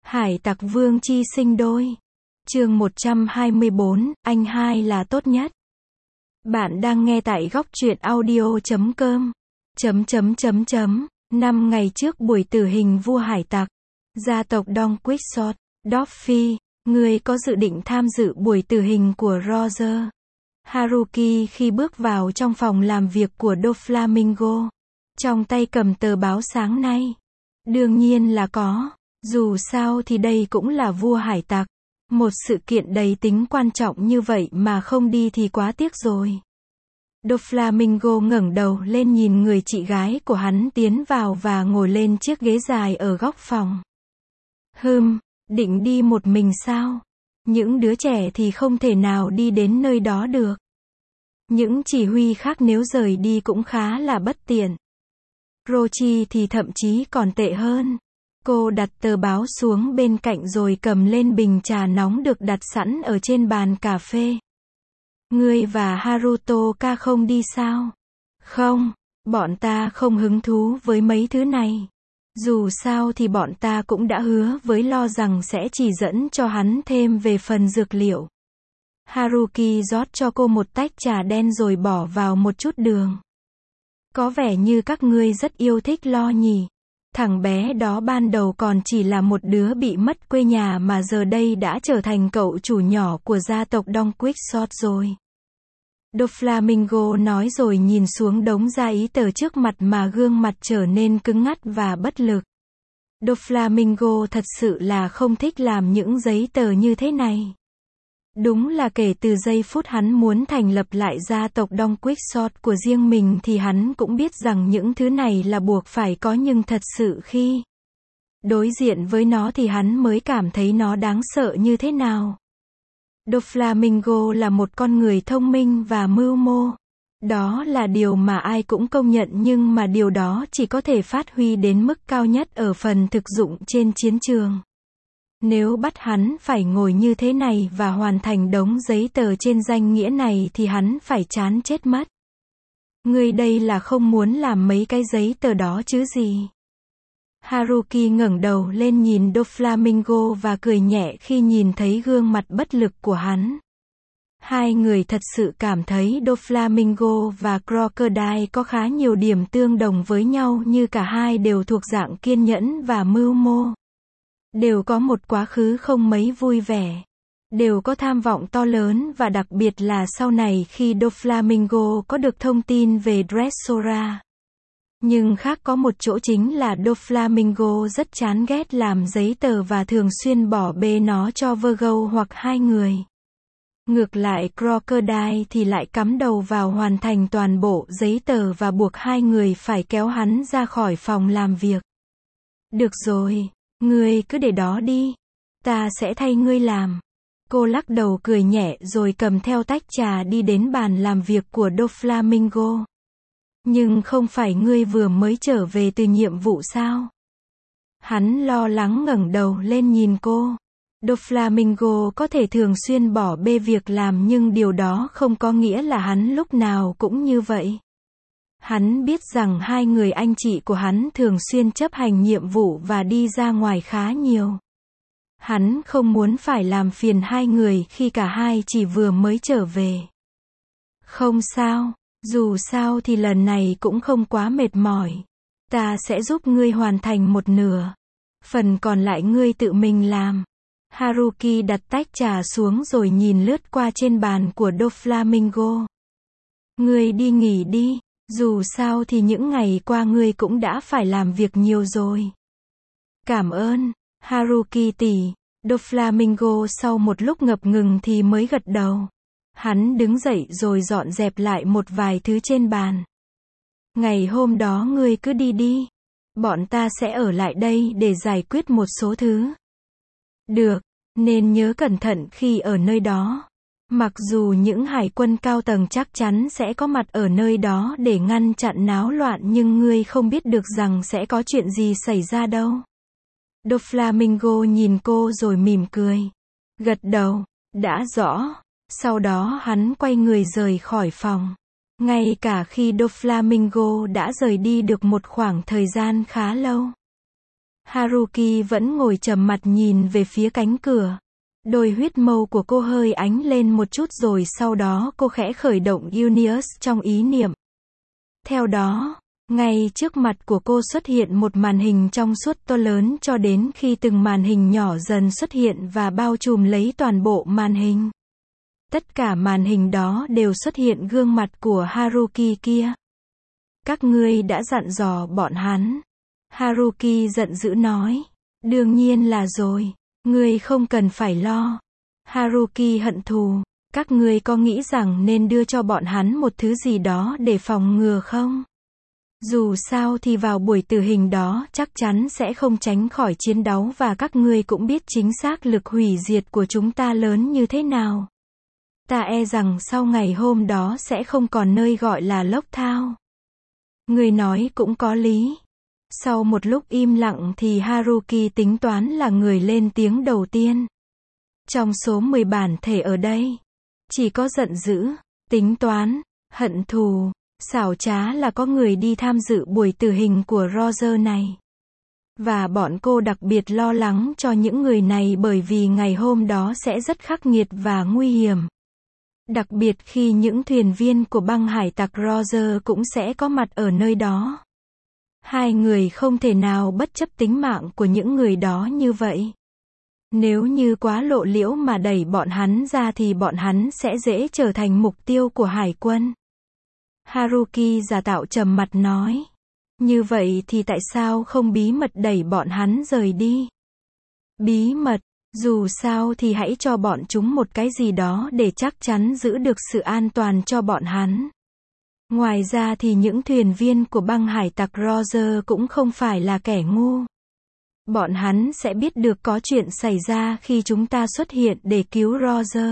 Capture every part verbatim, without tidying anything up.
Hải tặc vương chi sinh đôi. Chương một trăm hai mươi bốn, anh hai là tốt nhất. Bạn đang nghe tại góc truyện audio chấm com. Chấm chấm chấm chấm. Năm ngày trước buổi tử hình vua hải tặc, gia tộc Don Quixote, Dorothy, người có dự định tham dự buổi tử hình của Roger. Haruki khi bước vào trong phòng làm việc của Doflamingo, trong tay cầm tờ báo sáng nay. Đương nhiên là có, dù sao thì đây cũng là vua hải tặc. Một sự kiện đầy tính quan trọng như vậy mà không đi thì quá tiếc rồi. Doflamingo ngẩng đầu lên nhìn người chị gái của hắn tiến vào và ngồi lên chiếc ghế dài ở góc phòng. Hừm, định đi một mình sao? Những đứa trẻ thì không thể nào đi đến nơi đó được. Những chỉ huy khác nếu rời đi cũng khá là bất tiện. Rochi thì thậm chí còn tệ hơn. Cô đặt tờ báo xuống bên cạnh rồi cầm lên bình trà nóng được đặt sẵn ở trên bàn cà phê. Ngươi và Harutoka không đi sao? Không, bọn ta không hứng thú với mấy thứ này. Dù sao thì bọn ta cũng đã hứa với Lo rằng sẽ chỉ dẫn cho hắn thêm về phần dược liệu. Haruki rót cho cô một tách trà đen rồi bỏ vào một chút đường. Có vẻ như các ngươi rất yêu thích Lo nhỉ? Thằng bé đó ban đầu còn chỉ là một đứa bị mất quê nhà mà giờ đây đã trở thành cậu chủ nhỏ của gia tộc Don Quixote rồi. Doflamingo nói rồi nhìn xuống đống giấy tờ trước mặt mà gương mặt trở nên cứng ngắt và bất lực. Doflamingo thật sự là không thích làm những giấy tờ như thế này. Đúng là kể từ giây phút hắn muốn thành lập lại gia tộc Don Quixote của riêng mình thì hắn cũng biết rằng những thứ này là buộc phải có, nhưng thật sự khi đối diện với nó thì hắn mới cảm thấy nó đáng sợ như thế nào. Doflamingo là một con người thông minh và mưu mô. Đó là điều mà ai cũng công nhận, nhưng mà điều đó chỉ có thể phát huy đến mức cao nhất ở phần thực dụng trên chiến trường. Nếu bắt hắn phải ngồi như thế này và hoàn thành đống giấy tờ trên danh nghĩa này thì hắn phải chán chết mất. Ngươi đây là không muốn làm mấy cái giấy tờ đó chứ gì? Haruki ngẩng đầu lên nhìn Doflamingo và cười nhẹ khi nhìn thấy gương mặt bất lực của hắn. Hai người thật sự cảm thấy Doflamingo và Crocodile có khá nhiều điểm tương đồng với nhau, như cả hai đều thuộc dạng kiên nhẫn và mưu mô. Đều có một quá khứ không mấy vui vẻ. Đều có tham vọng to lớn, và đặc biệt là sau này khi Doflamingo có được thông tin về Dressora. Nhưng khác có một chỗ chính là Doflamingo rất chán ghét làm giấy tờ và thường xuyên bỏ bê nó cho Virgo hoặc hai người. Ngược lại Crocodile thì lại cắm đầu vào hoàn thành toàn bộ giấy tờ và buộc hai người phải kéo hắn ra khỏi phòng làm việc. Được rồi, ngươi cứ để đó đi. Ta sẽ thay ngươi làm. Cô lắc đầu cười nhẹ rồi cầm theo tách trà đi đến bàn làm việc của Doflamingo. Nhưng không phải ngươi vừa mới trở về từ nhiệm vụ sao? Hắn lo lắng ngẩng đầu lên nhìn cô. Doflamingo có thể thường xuyên bỏ bê việc làm, nhưng điều đó không có nghĩa là hắn lúc nào cũng như vậy. Hắn biết rằng hai người anh chị của hắn thường xuyên chấp hành nhiệm vụ và đi ra ngoài khá nhiều. Hắn không muốn phải làm phiền hai người khi cả hai chỉ vừa mới trở về. Không sao, dù sao thì lần này cũng không quá mệt mỏi. Ta sẽ giúp ngươi hoàn thành một nửa. Phần còn lại ngươi tự mình làm. Haruki đặt tách trà xuống rồi nhìn lướt qua trên bàn của Doflamingo. Ngươi đi nghỉ đi. Dù sao thì những ngày qua ngươi cũng đã phải làm việc nhiều rồi. Cảm ơn, Haruki tỷ. Doflamingo sau một lúc ngập ngừng thì mới gật đầu. Hắn đứng dậy rồi dọn dẹp lại một vài thứ trên bàn. Ngày hôm đó ngươi cứ đi đi. Bọn ta sẽ ở lại đây để giải quyết một số thứ. Được, nên nhớ cẩn thận khi ở nơi đó. Mặc dù những hải quân cao tầng chắc chắn sẽ có mặt ở nơi đó để ngăn chặn náo loạn, nhưng ngươi không biết được rằng sẽ có chuyện gì xảy ra đâu. Doflamingo nhìn cô rồi mỉm cười. Gật đầu, đã rõ. Sau đó hắn quay người rời khỏi phòng. Ngay cả khi Doflamingo đã rời đi được một khoảng thời gian khá lâu. Haruki vẫn ngồi trầm mặt nhìn về phía cánh cửa. Đôi huyết mâu của cô hơi ánh lên một chút rồi sau đó cô khẽ khởi động Universe trong ý niệm. Theo đó, ngay trước mặt của cô xuất hiện một màn hình trong suốt to lớn cho đến khi từng màn hình nhỏ dần xuất hiện và bao trùm lấy toàn bộ màn hình. Tất cả màn hình đó đều xuất hiện gương mặt của Haruki kia. Các ngươi đã dặn dò bọn hắn. Haruki giận dữ nói. Đương nhiên là rồi. Ngươi không cần phải lo. Haruki hận thù. Các ngươi có nghĩ rằng nên đưa cho bọn hắn một thứ gì đó để phòng ngừa không? Dù sao thì vào buổi tử hình đó chắc chắn sẽ không tránh khỏi chiến đấu và các ngươi cũng biết chính xác lực hủy diệt của chúng ta lớn như thế nào. Ta e rằng sau ngày hôm đó sẽ không còn nơi gọi là lốc thao. Người nói cũng có lý. Sau một lúc im lặng thì Haruki tính toán là người lên tiếng đầu tiên. Trong số mười bản thể ở đây, chỉ có giận dữ, tính toán, hận thù, xảo trá là có người đi tham dự buổi tử hình của Roger này. Và bọn cô đặc biệt lo lắng cho những người này bởi vì ngày hôm đó sẽ rất khắc nghiệt và nguy hiểm. Đặc biệt khi những thuyền viên của băng hải tặc Roger cũng sẽ có mặt ở nơi đó. Hai người không thể nào bất chấp tính mạng của những người đó như vậy. Nếu như quá lộ liễu mà đẩy bọn hắn ra thì bọn hắn sẽ dễ trở thành mục tiêu của hải quân. Haruki giả tạo trầm mặt nói. Như vậy thì tại sao không bí mật đẩy bọn hắn rời đi? Bí mật, dù sao thì hãy cho bọn chúng một cái gì đó để chắc chắn giữ được sự an toàn cho bọn hắn. Ngoài ra thì những thuyền viên của băng hải tặc Roger cũng không phải là kẻ ngu. Bọn hắn sẽ biết được có chuyện xảy ra khi chúng ta xuất hiện để cứu Roger.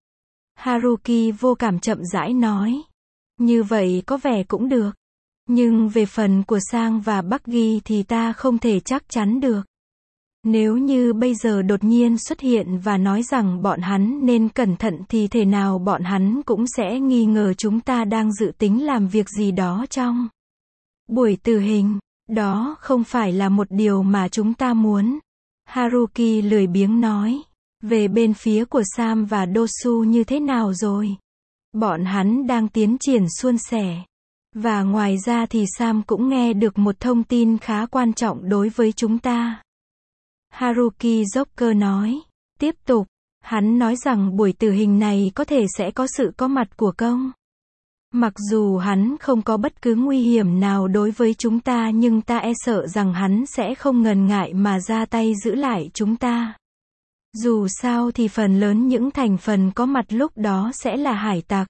Haruki vô cảm chậm rãi nói. Như vậy có vẻ cũng được. Nhưng về phần của Sang và Bucky thì ta không thể chắc chắn được. Nếu như bây giờ đột nhiên xuất hiện và nói rằng bọn hắn nên cẩn thận thì thể nào bọn hắn cũng sẽ nghi ngờ chúng ta đang dự tính làm việc gì đó trong buổi tử hình. Đó không phải là một điều mà chúng ta muốn. Haruki lười biếng nói. Về bên phía của Sam và Dosu như thế nào rồi? Bọn hắn đang tiến triển suôn sẻ. Và ngoài ra thì Sam cũng nghe được một thông tin khá quan trọng đối với chúng ta. Haruki Joker nói. Tiếp tục, hắn nói rằng buổi tử hình này có thể sẽ có sự có mặt của công. Mặc dù hắn không có bất cứ nguy hiểm nào đối với chúng ta nhưng ta e sợ rằng hắn sẽ không ngần ngại mà ra tay giữ lại chúng ta. Dù sao thì phần lớn những thành phần có mặt lúc đó sẽ là hải tặc.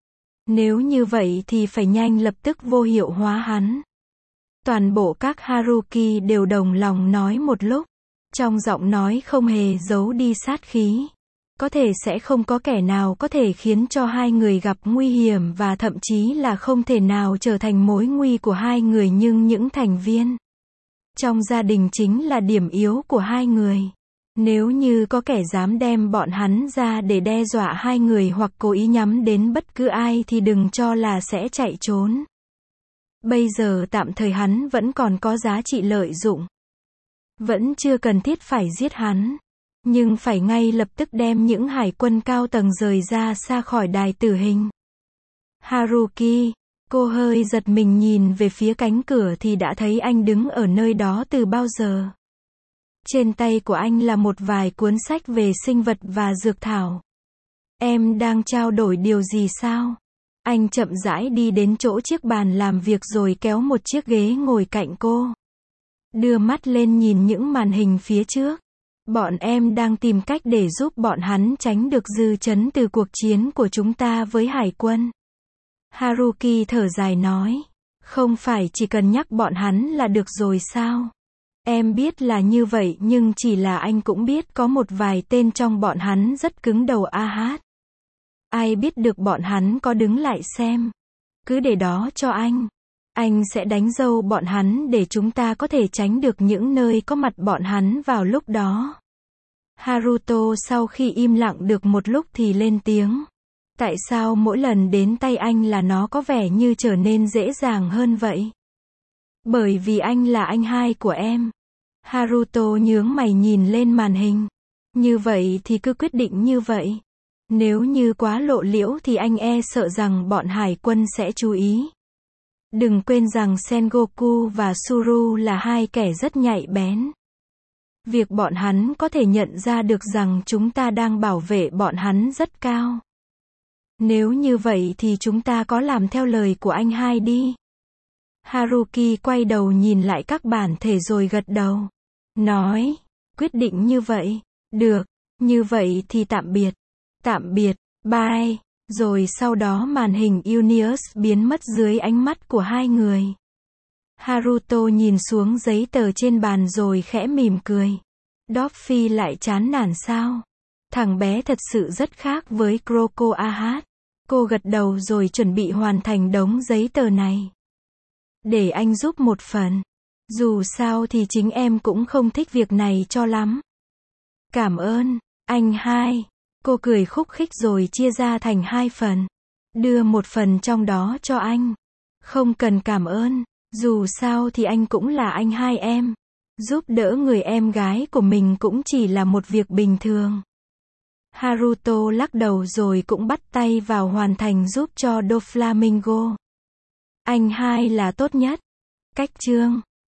Nếu như vậy thì phải nhanh lập tức vô hiệu hóa hắn. Toàn bộ các Haruki đều đồng lòng nói một lúc. Trong giọng nói không hề giấu đi sát khí. Có thể sẽ không có kẻ nào có thể khiến cho hai người gặp nguy hiểm và thậm chí là không thể nào trở thành mối nguy của hai người nhưng những thành viên trong gia đình chính là điểm yếu của hai người. Nếu như có kẻ dám đem bọn hắn ra để đe dọa hai người hoặc cố ý nhắm đến bất cứ ai thì đừng cho là sẽ chạy trốn. Bây giờ tạm thời hắn vẫn còn có giá trị lợi dụng. Vẫn chưa cần thiết phải giết hắn. Nhưng phải ngay lập tức đem những hải quân cao tầng rời ra xa khỏi đài tử hình. Haruki, cô hơi giật mình nhìn về phía cánh cửa thì đã thấy anh đứng ở nơi đó từ bao giờ. Trên tay của anh là một vài cuốn sách về sinh vật và dược thảo. Em đang trao đổi điều gì sao? Anh chậm rãi đi đến chỗ chiếc bàn làm việc rồi kéo một chiếc ghế ngồi cạnh cô. Đưa mắt lên nhìn những màn hình phía trước. Bọn em đang tìm cách để giúp bọn hắn tránh được dư chấn từ cuộc chiến của chúng ta với hải quân. Haruki thở dài nói. Không phải chỉ cần nhắc bọn hắn là được rồi sao? Em biết là như vậy nhưng chỉ là anh cũng biết có một vài tên trong bọn hắn rất cứng đầu a hát. Ai biết được bọn hắn có đứng lại xem. Cứ để đó cho anh. Anh sẽ đánh dâu bọn hắn để chúng ta có thể tránh được những nơi có mặt bọn hắn vào lúc đó. Haruto sau khi im lặng được một lúc thì lên tiếng. Tại sao mỗi lần đến tay anh là nó có vẻ như trở nên dễ dàng hơn vậy? Bởi vì anh là anh hai của em. Haruto nhướng mày nhìn lên màn hình. Như vậy thì cứ quyết định như vậy. Nếu như quá lộ liễu thì anh e sợ rằng bọn hải quân sẽ chú ý. Đừng quên rằng Sengoku và Suru là hai kẻ rất nhạy bén. Việc bọn hắn có thể nhận ra được rằng chúng ta đang bảo vệ bọn hắn rất cao. Nếu như vậy thì chúng ta có làm theo lời của anh hai đi. Haruki quay đầu nhìn lại các bản thể rồi gật đầu. Nói, quyết định như vậy. Được, như vậy thì tạm biệt. Tạm biệt, bye. Rồi sau đó màn hình Universe biến mất dưới ánh mắt của hai người. Haruto nhìn xuống giấy tờ trên bàn rồi khẽ mỉm cười. Dorothy lại chán nản sao? Thằng bé thật sự rất khác với Kuroko Aha. Cô gật đầu rồi chuẩn bị hoàn thành đống giấy tờ này. Để anh giúp một phần. Dù sao thì chính em cũng không thích việc này cho lắm. Cảm ơn, anh hai. Cô cười khúc khích rồi chia ra thành hai phần. Đưa một phần trong đó cho anh. Không cần cảm ơn. Dù sao thì anh cũng là anh hai em. Giúp đỡ người em gái của mình cũng chỉ là một việc bình thường. Haruto lắc đầu rồi cũng bắt tay vào hoàn thành giúp cho Doflamingo. Anh hai là tốt nhất. Cách chương